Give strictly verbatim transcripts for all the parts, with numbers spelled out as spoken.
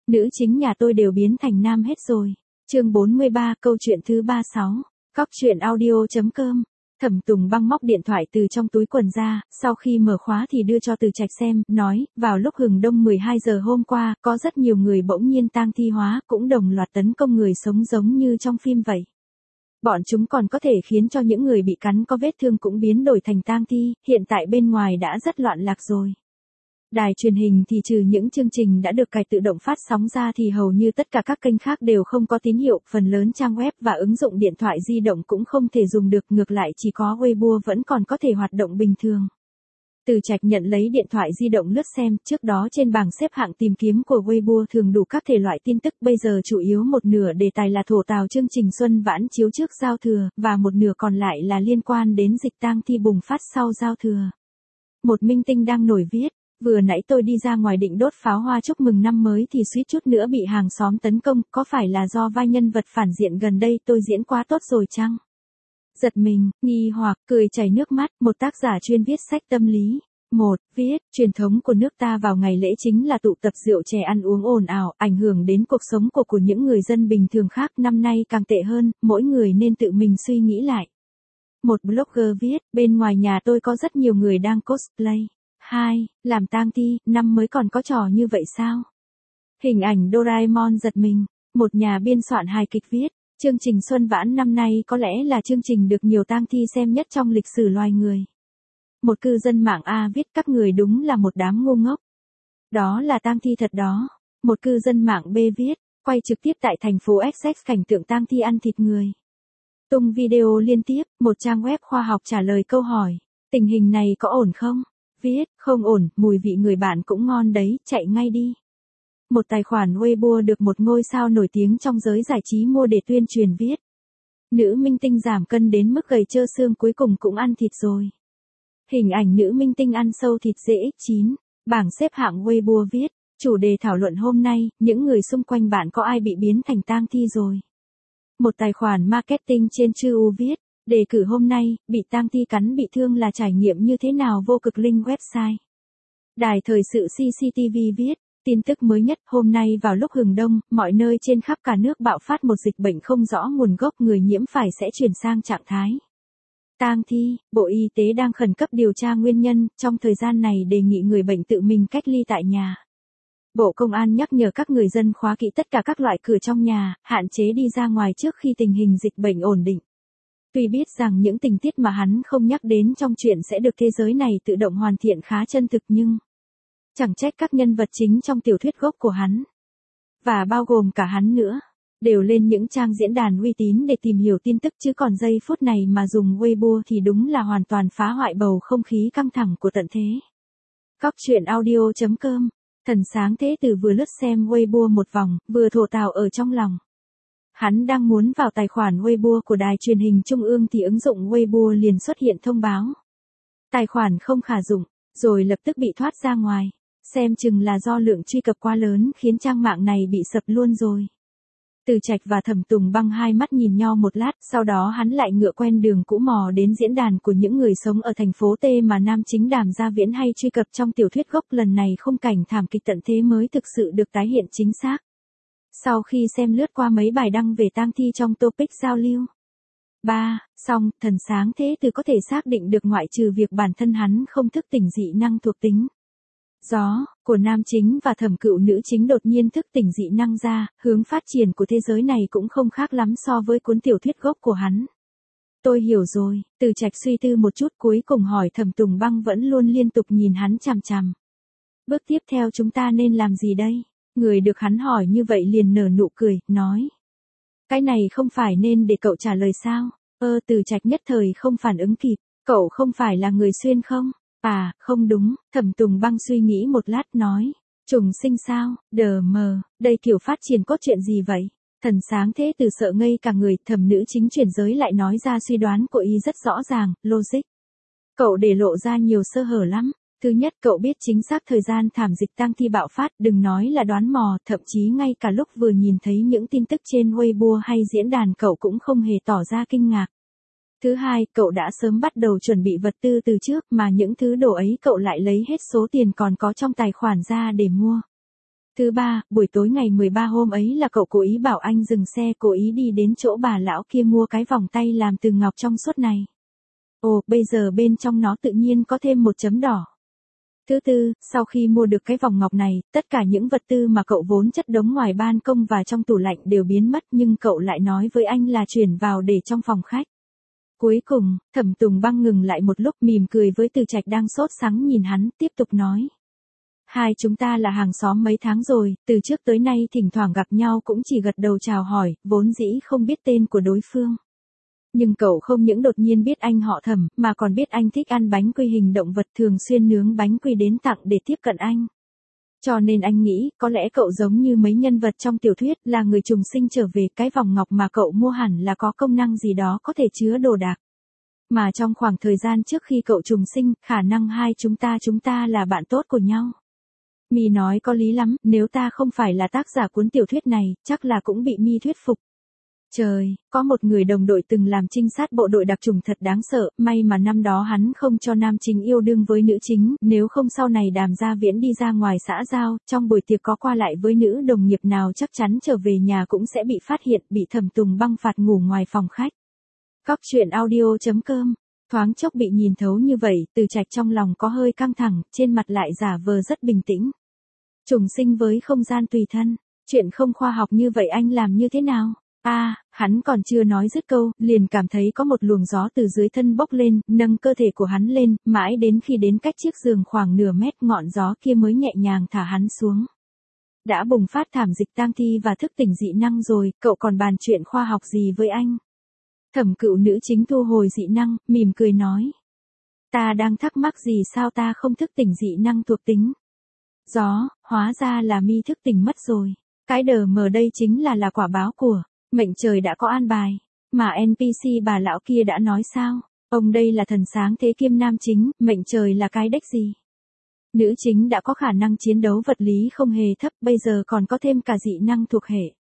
Nữ chính nhà tôi đều biến thành nam hết rồi. Chương bốn mươi ba, câu chuyện thứ ba mươi sáu. Cóc truyện audio chấm com. Thẩm Tùng Băng móc điện thoại từ trong túi quần ra, sau khi mở khóa thì đưa cho Từ Trạch xem, nói, vào lúc hừng đông mười hai giờ hôm qua, có rất nhiều người bỗng nhiên tang thi hóa, cũng đồng loạt tấn công người sống giống như trong phim vậy. Bọn chúng còn có thể khiến cho những người bị cắn có vết thương cũng biến đổi thành tang thi, hiện tại bên ngoài đã rất loạn lạc rồi. Đài truyền hình thì trừ những chương trình đã được cài tự động phát sóng ra thì hầu như tất cả các kênh khác đều không có tín hiệu, phần lớn trang web và ứng dụng điện thoại di động cũng không thể dùng được, ngược lại chỉ có Weibo vẫn còn có thể hoạt động bình thường. Từ Trạch nhận lấy điện thoại di động lướt xem, trước đó trên bảng xếp hạng tìm kiếm của Weibo thường đủ các thể loại tin tức, bây giờ chủ yếu một nửa đề tài là thổ tào chương trình Xuân Vãn chiếu trước giao thừa, và một nửa còn lại là liên quan đến dịch tang thi bùng phát sau giao thừa. Một minh tinh đang nổi viết. Vừa nãy tôi đi ra ngoài định đốt pháo hoa chúc mừng năm mới thì suýt chút nữa bị hàng xóm tấn công, có phải là do vai nhân vật phản diện gần đây tôi diễn quá tốt rồi chăng? Giật mình, nghi hoặc, cười chảy nước mắt, một tác giả chuyên viết sách tâm lý. Một, viết, truyền thống của nước ta vào ngày lễ chính là tụ tập rượu chè ăn uống ồn ào, ảnh hưởng đến cuộc sống của của những người dân bình thường khác, năm nay càng tệ hơn, mỗi người nên tự mình suy nghĩ lại. Một blogger viết, bên ngoài nhà tôi có rất nhiều người đang cosplay. Hai, làm tang thi, năm mới còn có trò như vậy sao? Hình ảnh Doraemon giật mình, một nhà biên soạn hài kịch viết, chương trình Xuân Vãn năm nay có lẽ là chương trình được nhiều tang thi xem nhất trong lịch sử loài người. Một cư dân mạng A viết các người đúng là một đám ngu ngốc. Đó là tang thi thật đó. Một cư dân mạng B viết, quay trực tiếp tại thành phố Essex cảnh tượng tang thi ăn thịt người. Tung video liên tiếp, một trang web khoa học trả lời câu hỏi, tình hình này có ổn không? Viết, không ổn, mùi vị người bạn cũng ngon đấy, chạy ngay đi. Một tài khoản Weibo được một ngôi sao nổi tiếng trong giới giải trí mua để tuyên truyền viết. Nữ minh tinh giảm cân đến mức gầy trơ xương cuối cùng cũng ăn thịt rồi. Hình ảnh nữ minh tinh ăn sâu thịt dễ chín. Bảng xếp hạng Weibo viết, chủ đề thảo luận hôm nay, những người xung quanh bạn có ai bị biến thành tang thi rồi. Một tài khoản marketing trên Chuu viết. Đề cử hôm nay, bị tang thi cắn bị thương là trải nghiệm như thế nào, vô cực link website. Đài thời sự xê xê tê vê viết, tin tức mới nhất, hôm nay vào lúc hừng đông, mọi nơi trên khắp cả nước bạo phát một dịch bệnh không rõ nguồn gốc, người nhiễm phải sẽ chuyển sang trạng thái tang thi. Bộ Y tế đang khẩn cấp điều tra nguyên nhân, trong thời gian này đề nghị người bệnh tự mình cách ly tại nhà. Bộ Công an nhắc nhở các người dân khóa kỹ tất cả các loại cửa trong nhà, hạn chế đi ra ngoài trước khi tình hình dịch bệnh ổn định. Tuy biết rằng những tình tiết mà hắn không nhắc đến trong truyện sẽ được thế giới này tự động hoàn thiện khá chân thực, nhưng chẳng trách các nhân vật chính trong tiểu thuyết gốc của hắn, và bao gồm cả hắn nữa, đều lên những trang diễn đàn uy tín để tìm hiểu tin tức, chứ còn giây phút này mà dùng Weibo thì đúng là hoàn toàn phá hoại bầu không khí căng thẳng của tận thế. Cóc truyện audio chấm com. Thần Sáng Thế Tử vừa lướt xem Weibo một vòng, vừa thổ tào ở trong lòng. Hắn đang muốn vào tài khoản Weibo của đài truyền hình trung ương thì ứng dụng Weibo liền xuất hiện thông báo. Tài khoản không khả dụng, rồi lập tức bị thoát ra ngoài. Xem chừng là do lượng truy cập quá lớn khiến trang mạng này bị sập luôn rồi. Từ Trạch và Thẩm Tùng Băng hai mắt nhìn nhau một lát, sau đó hắn lại ngựa quen đường cũ mò đến diễn đàn của những người sống ở thành phố T mà nam chính Đàm Gia Viễn hay truy cập trong tiểu thuyết gốc, lần này khung cảnh thảm kịch tận thế mới thực sự được tái hiện chính xác. Sau khi xem lướt qua mấy bài đăng về tang thi trong topic giao lưu. ba. Xong, Thần Sáng Thế Tử có thể xác định được ngoại trừ việc bản thân hắn không thức tỉnh dị năng thuộc tính gió của nam chính và Thẩm Cựu nữ chính đột nhiên thức tỉnh dị năng ra, hướng phát triển của thế giới này cũng không khác lắm so với cuốn tiểu thuyết gốc của hắn. Tôi hiểu rồi, Từ Trạch suy tư một chút cuối cùng hỏi Thẩm Tùng Băng vẫn luôn liên tục nhìn hắn chằm chằm. Bước tiếp theo chúng ta nên làm gì đây? Người được hắn hỏi như vậy liền nở nụ cười, nói. Cái này không phải nên để cậu trả lời sao? Ơ Từ Trạch nhất thời không phản ứng kịp, cậu không phải là người xuyên không? À, không đúng, Thẩm Tùng Băng suy nghĩ một lát nói. Trùng sinh sao, đờ mờ, đây kiểu phát triển cốt truyện gì vậy? Thần Sáng Thế Tử sợ ngây cả người, Thẩm nữ chính chuyển giới lại nói ra suy đoán của y rất rõ ràng, logic. Cậu để lộ ra nhiều sơ hở lắm. Thứ nhất, cậu biết chính xác thời gian thảm dịch tang thi bạo phát, đừng nói là đoán mò, thậm chí ngay cả lúc vừa nhìn thấy những tin tức trên Weibo hay diễn đàn cậu cũng không hề tỏ ra kinh ngạc. Thứ hai, cậu đã sớm bắt đầu chuẩn bị vật tư từ trước mà những thứ đồ ấy cậu lại lấy hết số tiền còn có trong tài khoản ra để mua. Thứ ba, buổi tối ngày mười ba hôm ấy là cậu cố ý bảo anh dừng xe, cố ý đi đến chỗ bà lão kia mua cái vòng tay làm từ ngọc trong suốt này. Ồ, bây giờ bên trong nó tự nhiên có thêm một chấm đỏ. Thứ tư, sau khi mua được cái vòng ngọc này, tất cả những vật tư mà cậu vốn chất đống ngoài ban công và trong tủ lạnh đều biến mất, nhưng cậu lại nói với anh là chuyển vào để trong phòng khách. Cuối cùng, Thẩm Tùng Băng ngừng lại một lúc, mỉm cười với Từ Trạch đang sốt sắng nhìn hắn, tiếp tục nói. Hai chúng ta là hàng xóm mấy tháng rồi, từ trước tới nay thỉnh thoảng gặp nhau cũng chỉ gật đầu chào hỏi, vốn dĩ không biết tên của đối phương. Nhưng cậu không những đột nhiên biết anh họ Thẩm, mà còn biết anh thích ăn bánh quy hình động vật, thường xuyên nướng bánh quy đến tặng để tiếp cận anh. Cho nên anh nghĩ, có lẽ cậu giống như mấy nhân vật trong tiểu thuyết, là người trùng sinh trở về, cái vòng ngọc mà cậu mua hẳn là có công năng gì đó có thể chứa đồ đạc. Mà trong khoảng thời gian trước khi cậu trùng sinh, khả năng hai chúng ta chúng ta là bạn tốt của nhau. Mi nói có lý lắm, nếu ta không phải là tác giả cuốn tiểu thuyết này, chắc là cũng bị Mi thuyết phục. Trời, có một người đồng đội từng làm trinh sát bộ đội đặc trùng thật đáng sợ, may mà năm đó hắn không cho nam chính yêu đương với nữ chính, nếu không sau này Đàm Gia Viễn đi ra ngoài xã giao, trong buổi tiệc có qua lại với nữ đồng nghiệp nào chắc chắn trở về nhà cũng sẽ bị phát hiện, bị Thẩm Tùng Băng phạt ngủ ngoài phòng khách. Cóc truyện audio chấm com. Thoáng chốc bị nhìn thấu như vậy, Từ Trạch trong lòng có hơi căng thẳng, trên mặt lại giả vờ rất bình tĩnh. Trùng sinh với không gian tùy thân, chuyện không khoa học như vậy anh làm như thế nào? A, à, hắn còn chưa nói dứt câu, liền cảm thấy có một luồng gió từ dưới thân bốc lên, nâng cơ thể của hắn lên, mãi đến khi đến cách chiếc giường khoảng nửa mét, ngọn gió kia mới nhẹ nhàng thả hắn xuống. Đã bùng phát thảm dịch tang thi và thức tỉnh dị năng rồi, cậu còn bàn chuyện khoa học gì với anh? Thẩm Cựu nữ chính thu hồi dị năng, mỉm cười nói. Ta đang thắc mắc gì sao ta không thức tỉnh dị năng thuộc tính. Gió, hóa ra là Mi thức tỉnh mất rồi. Cái đờ mờ đây chính là là quả báo của mệnh trời đã có an bài. Mà en pê xê bà lão kia đã nói sao? Ông đây là thần sáng thế kiêm nam chính, mệnh trời là cái đếch gì? Nữ chính đã có khả năng chiến đấu vật lý không hề thấp, bây giờ còn có thêm cả dị năng thuộc hệ.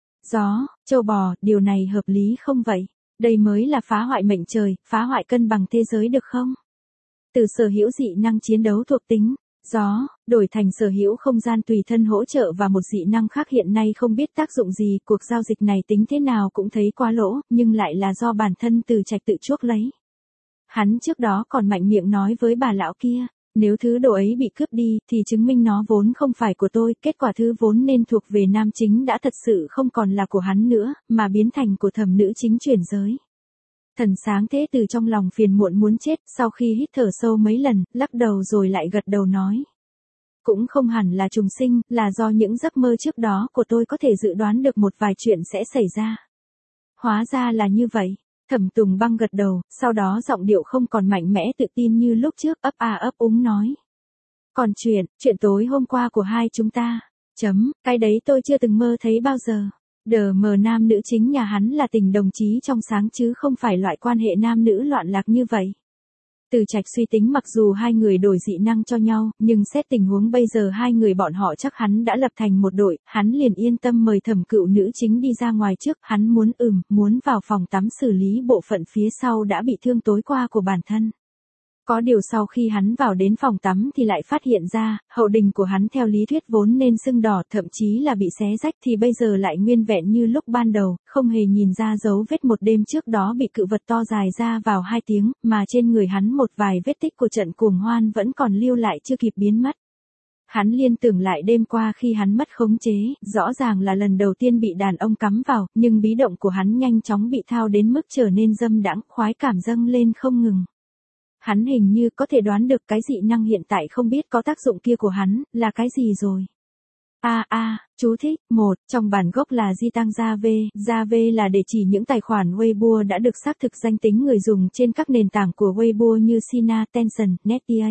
Gió, châu bò, điều này hợp lý không vậy? Đây mới là phá hoại mệnh trời, phá hoại cân bằng thế giới được không? Từ sở hữu dị năng chiến đấu thuộc tính, gió, đổi thành sở hữu không gian tùy thân hỗ trợ và một dị năng khác hiện nay không biết tác dụng gì, cuộc giao dịch này tính thế nào cũng thấy quá lỗ, nhưng lại là do bản thân Từ Trạch tự chuốc lấy. Hắn trước đó còn mạnh miệng nói với bà lão kia, nếu thứ đồ ấy bị cướp đi, thì chứng minh nó vốn không phải của tôi, kết quả thứ vốn nên thuộc về nam chính đã thật sự không còn là của hắn nữa, mà biến thành của Thẩm nữ chính chuyển giới. Thần sáng thế từ trong lòng phiền muộn muốn chết, sau khi hít thở sâu mấy lần, lắc đầu rồi lại gật đầu nói. Cũng không hẳn là trùng sinh, là do những giấc mơ trước đó của tôi có thể dự đoán được một vài chuyện sẽ xảy ra. Hóa ra là như vậy. Thẩm Tùng Băng gật đầu, sau đó giọng điệu không còn mạnh mẽ tự tin như lúc trước, ấp a ấp úng nói. Còn chuyện, chuyện tối hôm qua của hai chúng ta, chấm, cái đấy tôi chưa từng mơ thấy bao giờ. Đờ mờ nam nữ chính nhà hắn là tình đồng chí trong sáng chứ không phải loại quan hệ nam nữ loạn lạc như vậy. Từ Trạch suy tính mặc dù hai người đổi dị năng cho nhau, nhưng xét tình huống bây giờ hai người bọn họ chắc hắn đã lập thành một đội, hắn liền yên tâm mời Thẩm Cựu nữ chính đi ra ngoài trước, hắn muốn ừm, muốn vào phòng tắm xử lý bộ phận phía sau đã bị thương tối qua của bản thân. Có điều sau khi hắn vào đến phòng tắm thì lại phát hiện ra, hậu đình của hắn theo lý thuyết vốn nên sưng đỏ, thậm chí là bị xé rách thì bây giờ lại nguyên vẹn như lúc ban đầu, không hề nhìn ra dấu vết một đêm trước đó bị cự vật to dài ra vào hai tiếng, mà trên người hắn một vài vết tích của trận cuồng hoan vẫn còn lưu lại chưa kịp biến mất. Hắn liên tưởng lại đêm qua khi hắn mất khống chế, rõ ràng là lần đầu tiên bị đàn ông cắm vào, nhưng bí động của hắn nhanh chóng bị thao đến mức trở nên dâm đãng, khoái cảm dâng lên không ngừng. Hắn hình như có thể đoán được cái dị năng hiện tại không biết có tác dụng kia của hắn, là cái gì rồi. A a, chú thích, một, trong bản gốc là Di Tăng Gia V, Gia V là để chỉ những tài khoản Weibo đã được xác thực danh tính người dùng trên các nền tảng của Weibo như Sina, Tencent, Netia.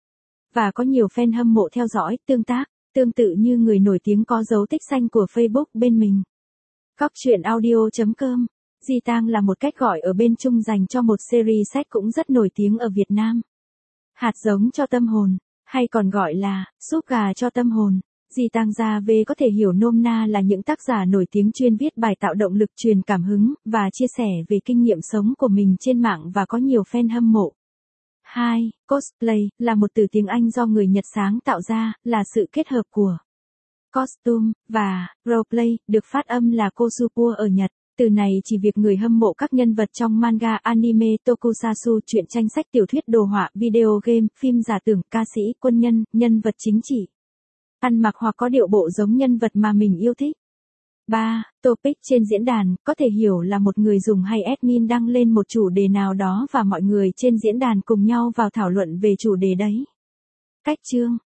Và có nhiều fan hâm mộ theo dõi, tương tác, tương tự như người nổi tiếng có dấu tích xanh của Facebook bên mình. Cóc truyện audio chấm com. Di Tang là một cách gọi ở bên Trung dành cho một series sách cũng rất nổi tiếng ở Việt Nam. Hạt giống cho tâm hồn, hay còn gọi là súp gà cho tâm hồn. Di Tang Gia V có thể hiểu nôm na là những tác giả nổi tiếng chuyên viết bài tạo động lực, truyền cảm hứng và chia sẻ về kinh nghiệm sống của mình trên mạng và có nhiều fan hâm mộ. hai. Cosplay là một từ tiếng Anh do người Nhật sáng tạo ra, là sự kết hợp của costume, và roleplay, được phát âm là cosplay ở Nhật. Từ này chỉ việc người hâm mộ các nhân vật trong manga, anime, tokusatsu, truyện tranh, sách, tiểu thuyết, đồ họa, video game, phim giả tưởng, ca sĩ, quân nhân, nhân vật chính trị. Ăn mặc hoặc có điệu bộ giống nhân vật mà mình yêu thích. ba. Topic trên diễn đàn, có thể hiểu là một người dùng hay admin đăng lên một chủ đề nào đó và mọi người trên diễn đàn cùng nhau vào thảo luận về chủ đề đấy. Cách chương